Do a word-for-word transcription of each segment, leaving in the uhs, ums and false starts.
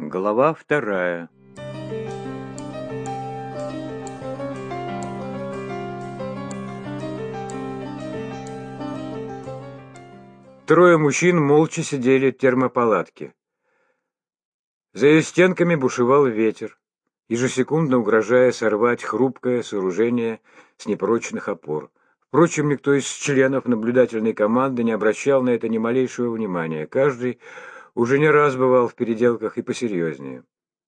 Глава вторая. Трое мужчин молча сидели в термопалатке. За ее стенками бушевал ветер, ежесекундно угрожая сорвать хрупкое сооружение с непрочных опор. Впрочем, никто из членов наблюдательной команды не обращал на это ни малейшего внимания. Каждый уже не раз бывал в переделках и посерьезнее.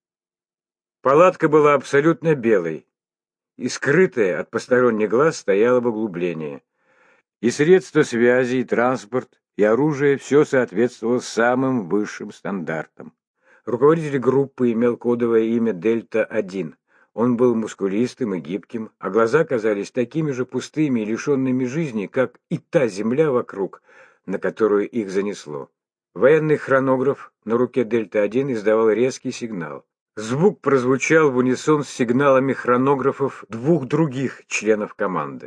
Палатка была абсолютно белой, и скрытая от посторонних глаз стояла в углублении. И средства связи, и транспорт, и оружие — все соответствовало самым высшим стандартам. Руководитель группы имел кодовое имя Дельта один. Он был мускулистым и гибким, а глаза казались такими же пустыми и лишенными жизни, как и та земля вокруг, на которую их занесло. Военный хронограф на руке Дельта один издавал резкий сигнал. Звук прозвучал в унисон с сигналами хронографов двух других членов команды.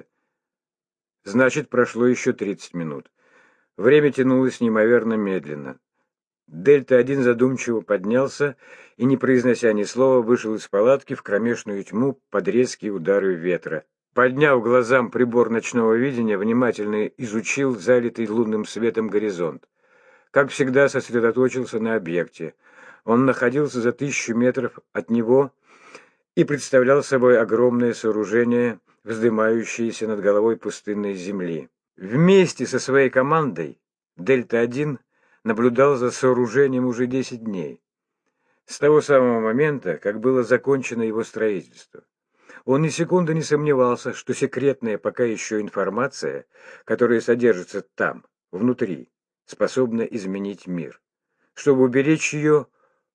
Значит, прошло еще тридцать минут. Время тянулось неимоверно медленно. Дельта один задумчиво поднялся и, не произнося ни слова, вышел из палатки в кромешную тьму под резкие удары ветра. Подняв глазам прибор ночного видения, внимательно изучил залитый лунным светом горизонт. Как всегда, сосредоточился на объекте. Он находился за тысячу метров от него и представлял собой огромное сооружение, вздымающееся над головой пустынной земли. Вместе со своей командой Дельта один наблюдал за сооружением уже десять дней, с того самого момента, как было закончено его строительство. Он ни секунды не сомневался, что секретная пока еще информация, которая содержится там, внутри, способна изменить мир. Чтобы уберечь ее,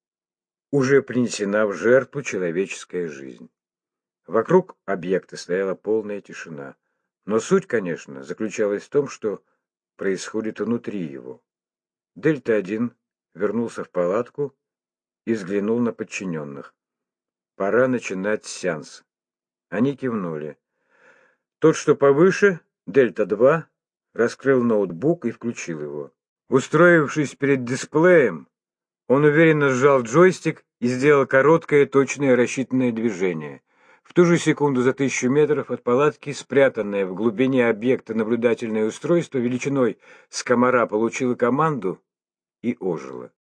уже принесена в жертву человеческая жизнь. Вокруг объекта стояла полная тишина. Но суть, конечно, заключалась в том, что происходит внутри его. Дельта один вернулся в палатку и взглянул на подчиненных. Пора начинать сеанс. Они кивнули. Тот, что повыше, Дельта два, раскрыл ноутбук и включил его. Устроившись перед дисплеем, он уверенно сжал джойстик и сделал короткое, точное, рассчитанное движение. В ту же секунду за тысячу метров от палатки, спрятанное в глубине объекта наблюдательное устройство величиной с комара получило команду и ожило.